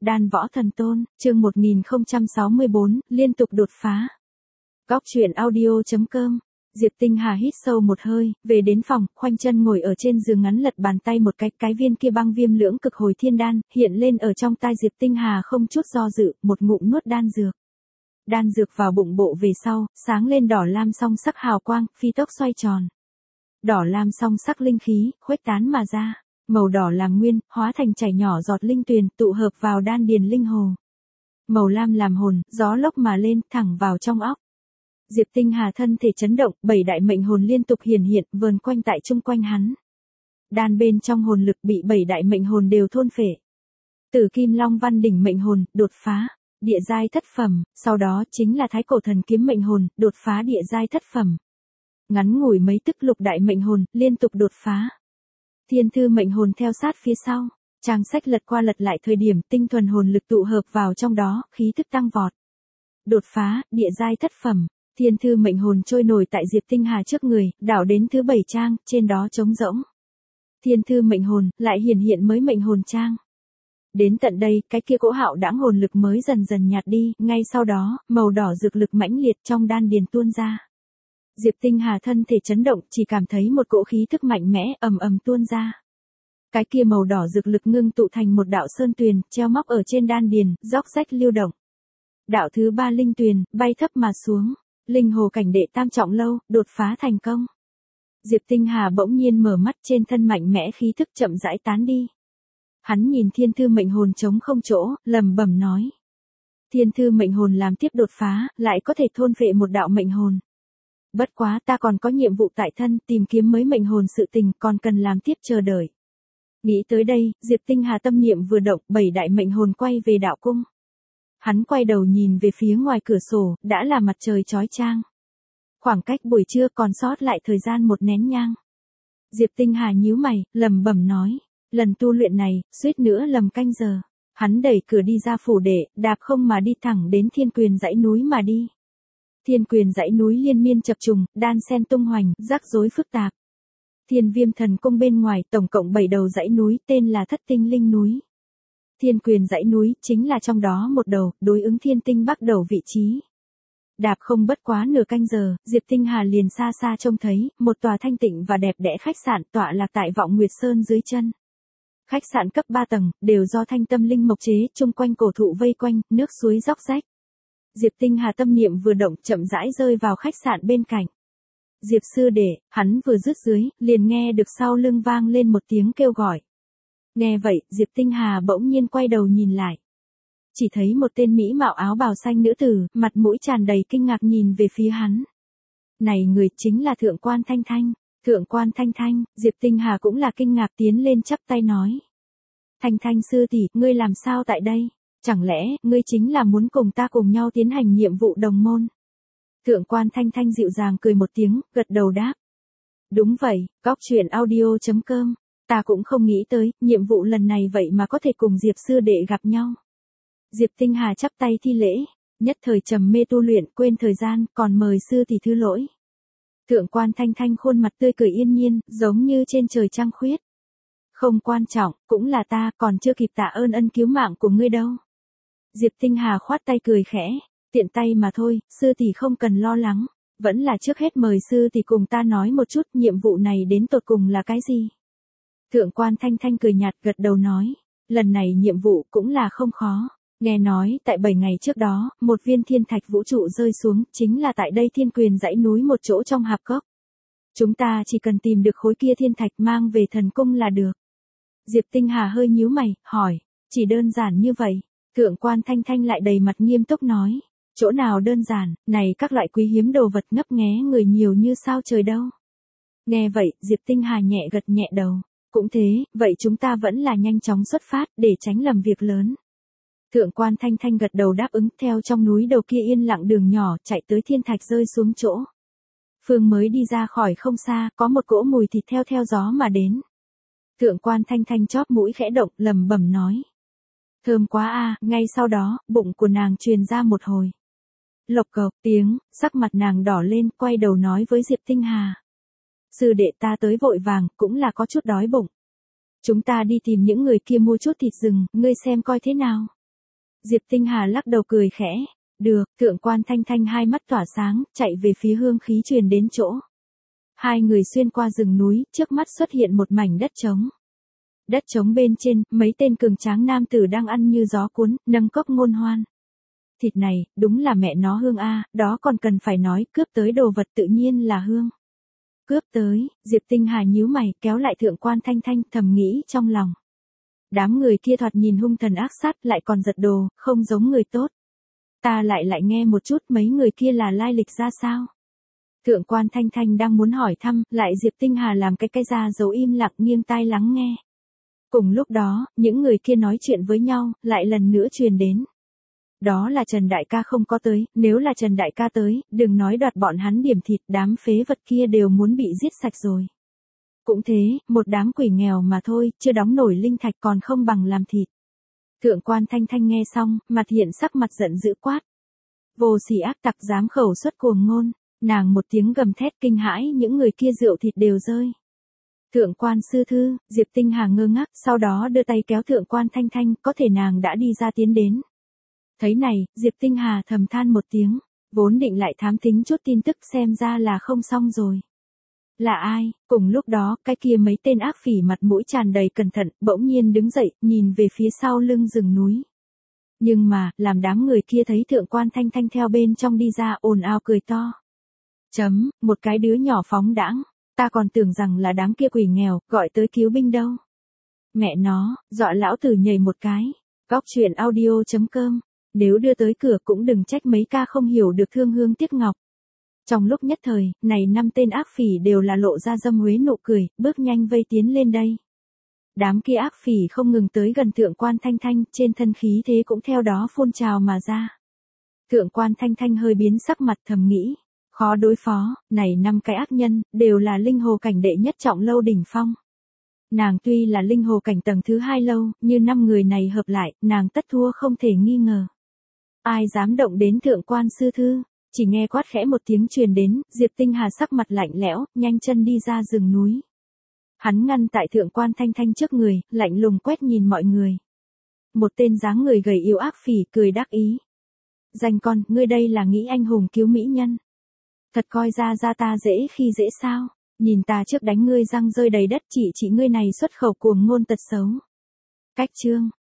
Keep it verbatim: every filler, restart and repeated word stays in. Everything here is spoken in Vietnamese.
Đan Võ Thần Tôn, chương một nghìn không trăm sáu mươi bốn, liên tục đột phá. Góc truyện audio chấm com. Diệp Tinh Hà hít sâu một hơi, về đến phòng, khoanh chân ngồi ở trên giường ngắn lật bàn tay một cái, cái viên kia băng viêm lưỡng cực hồi thiên đan, hiện lên ở trong tai Diệp Tinh Hà không chút do dự, một ngụm nuốt đan dược. Đan dược vào bụng bộ về sau, sáng lên đỏ lam song sắc hào quang, phi tốc xoay tròn. Đỏ lam song sắc linh khí, khuếch tán mà ra. Màu đỏ làm nguyên, hóa thành chảy nhỏ giọt linh tuyền, tụ hợp vào đan điền linh hồ. Màu lam làm hồn, gió lốc mà lên, thẳng vào trong óc. Diệp Tinh Hà thân thể chấn động, bảy đại mệnh hồn liên tục hiển hiện, vờn quanh tại chung quanh hắn. Đan bên trong hồn lực bị bảy đại mệnh hồn đều thôn phệ. Tử Kim Long Văn đỉnh mệnh hồn, đột phá, địa giai thất phẩm, sau đó chính là Thái Cổ Thần Kiếm mệnh hồn, đột phá địa giai thất phẩm. Ngắn ngủi mấy tức lục đại mệnh hồn, liên tục đột phá. Thiên thư mệnh hồn theo sát phía sau, trang sách lật qua lật lại thời điểm tinh thuần hồn lực tụ hợp vào trong đó, khí thức tăng vọt. Đột phá, địa giai thất phẩm, thiên thư mệnh hồn trôi nổi tại Diệp Tinh Hà trước người, đảo đến thứ bảy trang, trên đó trống rỗng. Thiên thư mệnh hồn, lại hiển hiện mới mệnh hồn trang. Đến tận đây, cái kia cỗ hạo đãng hồn lực mới dần dần nhạt đi, ngay sau đó, màu đỏ dược lực mãnh liệt trong đan điền tuôn ra. Diệp Tinh Hà thân thể chấn động, chỉ cảm thấy một cỗ khí thức mạnh mẽ ầm ầm tuôn ra. Cái kia màu đỏ dược lực ngưng tụ thành một đạo sơn tuyền, treo móc ở trên đan điền, róc rách lưu động. Đạo thứ ba linh tuyền, bay thấp mà xuống, linh hồ cảnh đệ tam trọng lâu, đột phá thành công. Diệp Tinh Hà bỗng nhiên mở mắt, trên thân mạnh mẽ khí thức chậm rãi tán đi. Hắn nhìn thiên thư mệnh hồn trống không chỗ, lẩm bẩm nói: Thiên thư mệnh hồn làm tiếp đột phá, lại có thể thôn phệ một đạo mệnh hồn. Bất quá ta còn có nhiệm vụ tại thân, tìm kiếm mới mệnh hồn sự tình, còn cần làm tiếp chờ đợi. Nghĩ tới đây, Diệp Tinh Hà tâm niệm vừa động, bảy đại mệnh hồn quay về đạo cung. Hắn quay đầu nhìn về phía ngoài cửa sổ, đã là mặt trời chói chang. Khoảng cách buổi trưa còn sót lại thời gian một nén nhang. Diệp Tinh Hà nhíu mày, lẩm bẩm nói, lần tu luyện này, suýt nữa lầm canh giờ. Hắn đẩy cửa đi ra phủ đệ, đạp không mà đi thẳng đến Thiên Quyền dãy núi mà đi. Thiên Quyền dãy núi liên miên chập trùng, đan xen tung hoành, rắc rối phức tạp. Thiên Viêm Thần Cung bên ngoài tổng cộng bảy đầu dãy núi, tên là Thất Tinh Linh núi. Thiên Quyền dãy núi chính là trong đó một đầu, đối ứng Thiên Tinh Bắc đầu vị trí. Đạp không bất quá nửa canh giờ, Diệp Tinh Hà liền xa xa trông thấy một tòa thanh tịnh và đẹp đẽ khách sạn tọa lạc tại Vọng Nguyệt Sơn dưới chân. Khách sạn cấp ba tầng, đều do Thanh Tâm Linh mộc chế, chung quanh cổ thụ vây quanh, nước suối róc rách. Diệp Tinh Hà tâm niệm vừa động, chậm rãi rơi vào khách sạn bên cạnh. Diệp sư đệ, hắn vừa dứt dưới, liền nghe được sau lưng vang lên một tiếng kêu gọi. Nghe vậy, Diệp Tinh Hà bỗng nhiên quay đầu nhìn lại. Chỉ thấy một tên mỹ mạo áo bào xanh nữ tử, mặt mũi tràn đầy kinh ngạc nhìn về phía hắn. Này người chính là Thượng quan Thanh Thanh. Thượng quan Thanh Thanh, Diệp Tinh Hà cũng là kinh ngạc tiến lên chắp tay nói. Thanh Thanh sư tỷ, ngươi làm sao tại đây? Chẳng lẽ, ngươi chính là muốn cùng ta cùng nhau tiến hành nhiệm vụ đồng môn? Thượng quan Thanh Thanh dịu dàng cười một tiếng, gật đầu đáp. Đúng vậy, góc truyện audio chấm com. Ta cũng không nghĩ tới, nhiệm vụ lần này vậy mà có thể cùng Diệp sư đệ gặp nhau. Diệp Tinh Hà chắp tay thi lễ, nhất thời trầm mê tu luyện, quên thời gian, còn mời sư tỷ thứ lỗi. Thượng quan Thanh Thanh khuôn mặt tươi cười yên nhiên, giống như trên trời trăng khuyết. Không quan trọng, cũng là ta, còn chưa kịp tạ ơn ân cứu mạng của ngươi đâu. Diệp Tinh Hà khoát tay cười khẽ, tiện tay mà thôi, sư tỷ không cần lo lắng, vẫn là trước hết mời sư tỷ cùng ta nói một chút nhiệm vụ này đến tột cùng là cái gì. Thượng quan Thanh Thanh cười nhạt gật đầu nói, lần này nhiệm vụ cũng là không khó. Nghe nói, tại bảy ngày trước đó, một viên thiên thạch vũ trụ rơi xuống, chính là tại đây Thiên Quyền dãy núi một chỗ trong hạp cốc. Chúng ta chỉ cần tìm được khối kia thiên thạch mang về thần cung là được. Diệp Tinh Hà hơi nhíu mày, hỏi, chỉ đơn giản như vậy? Thượng quan Thanh Thanh lại đầy mặt nghiêm túc nói, chỗ nào đơn giản, này các loại quý hiếm đồ vật ngấp nghé người nhiều như sao trời đâu. Nghe vậy, Diệp Tinh Hà nhẹ gật nhẹ đầu, cũng thế, vậy chúng ta vẫn là nhanh chóng xuất phát, để tránh lầm việc lớn. Thượng quan Thanh Thanh gật đầu đáp ứng, theo trong núi đầu kia yên lặng đường nhỏ, chạy tới thiên thạch rơi xuống chỗ. Phương mới đi ra khỏi không xa, có một cỗ mùi thịt theo theo gió mà đến. Thượng quan Thanh Thanh chóp mũi khẽ động, lẩm bẩm nói. Thơm quá a, ngay sau đó, bụng của nàng truyền ra một hồi. Lộc cộc tiếng, sắc mặt nàng đỏ lên, quay đầu nói với Diệp Tinh Hà. Sư đệ ta tới vội vàng, cũng là có chút đói bụng. Chúng ta đi tìm những người kia mua chút thịt rừng, ngươi xem coi thế nào. Diệp Tinh Hà lắc đầu cười khẽ. Được, thượng quan Thanh Thanh hai mắt tỏa sáng, chạy về phía hương khí truyền đến chỗ. Hai người xuyên qua rừng núi, trước mắt xuất hiện một mảnh đất trống. Đất trống bên trên, mấy tên cường tráng nam tử đang ăn như gió cuốn, nâng cốc ngôn hoan. Thịt này, đúng là mẹ nó hương a, đó còn cần phải nói, cướp tới đồ vật tự nhiên là hương. Cướp tới, Diệp Tinh Hà nhíu mày, kéo lại thượng quan Thanh Thanh, thầm nghĩ trong lòng. Đám người kia thoạt nhìn hung thần ác sát, lại còn giật đồ, không giống người tốt. Ta lại lại nghe một chút mấy người kia là lai lịch ra sao. Thượng quan Thanh Thanh đang muốn hỏi thăm, lại Diệp Tinh Hà làm cái cái ra giấu im lặng nghiêng tai lắng nghe. Cùng lúc đó, những người kia nói chuyện với nhau, lại lần nữa truyền đến. Đó là Trần Đại ca không có tới, nếu là Trần Đại ca tới, đừng nói đoạt bọn hắn điểm thịt, đám phế vật kia đều muốn bị giết sạch rồi. Cũng thế, một đám quỷ nghèo mà thôi, chưa đóng nổi linh thạch còn không bằng làm thịt. Thượng quan Thanh Thanh nghe xong, mặt hiện sắc mặt giận dữ quát. Vô sỉ ác tặc dám khẩu xuất cuồng ngôn, nàng một tiếng gầm thét kinh hãi, những người kia rượu thịt đều rơi. Thượng quan sư thư, Diệp Tinh Hà ngơ ngác, sau đó đưa tay kéo thượng quan Thanh Thanh, có thể nàng đã đi ra tiến đến. Thấy này, Diệp Tinh Hà thầm than một tiếng, vốn định lại thám thính chút tin tức xem ra là không xong rồi. Là ai? Cùng lúc đó, cái kia mấy tên ác phỉ mặt mũi tràn đầy cẩn thận, bỗng nhiên đứng dậy, nhìn về phía sau lưng rừng núi. Nhưng mà, làm đám người kia thấy thượng quan Thanh Thanh theo bên trong đi ra ồn ào cười to. Chấm, một cái đứa nhỏ phóng đãng, ta còn tưởng rằng là đám kia quỷ nghèo, gọi tới cứu binh đâu. Mẹ nó, dọa lão tử nhảy một cái. Góc truyện audio chấm com. Nếu đưa tới cửa cũng đừng trách mấy ca không hiểu được thương hương tiếc ngọc. Trong lúc nhất thời, này năm tên ác phỉ đều là lộ ra dâm huế nụ cười, bước nhanh vây tiến lên đây. Đám kia ác phỉ không ngừng tới gần thượng quan Thanh Thanh, trên thân khí thế cũng theo đó phun trào mà ra. Thượng quan Thanh Thanh hơi biến sắc mặt thầm nghĩ, khó đối phó, này năm cái ác nhân, đều là linh hồ cảnh đệ nhất trọng lâu đỉnh phong. Nàng tuy là linh hồ cảnh tầng thứ hai lâu, như năm người này hợp lại, nàng tất thua không thể nghi ngờ. Ai dám động đến thượng quan sư thư, chỉ nghe quát khẽ một tiếng truyền đến, Diệp Tinh Hà sắc mặt lạnh lẽo, nhanh chân đi ra rừng núi. Hắn ngăn tại thượng quan Thanh Thanh trước người, lạnh lùng quét nhìn mọi người. Một tên dáng người gầy yếu ác phỉ cười đắc ý. Danh con, ngươi đây là nghĩ anh hùng cứu mỹ nhân. Thật coi ra ra ta dễ khi dễ sao, nhìn ta trước đánh ngươi răng rơi đầy đất chỉ chỉ ngươi này xuất khẩu cuồng ngôn tật xấu. Cách chương.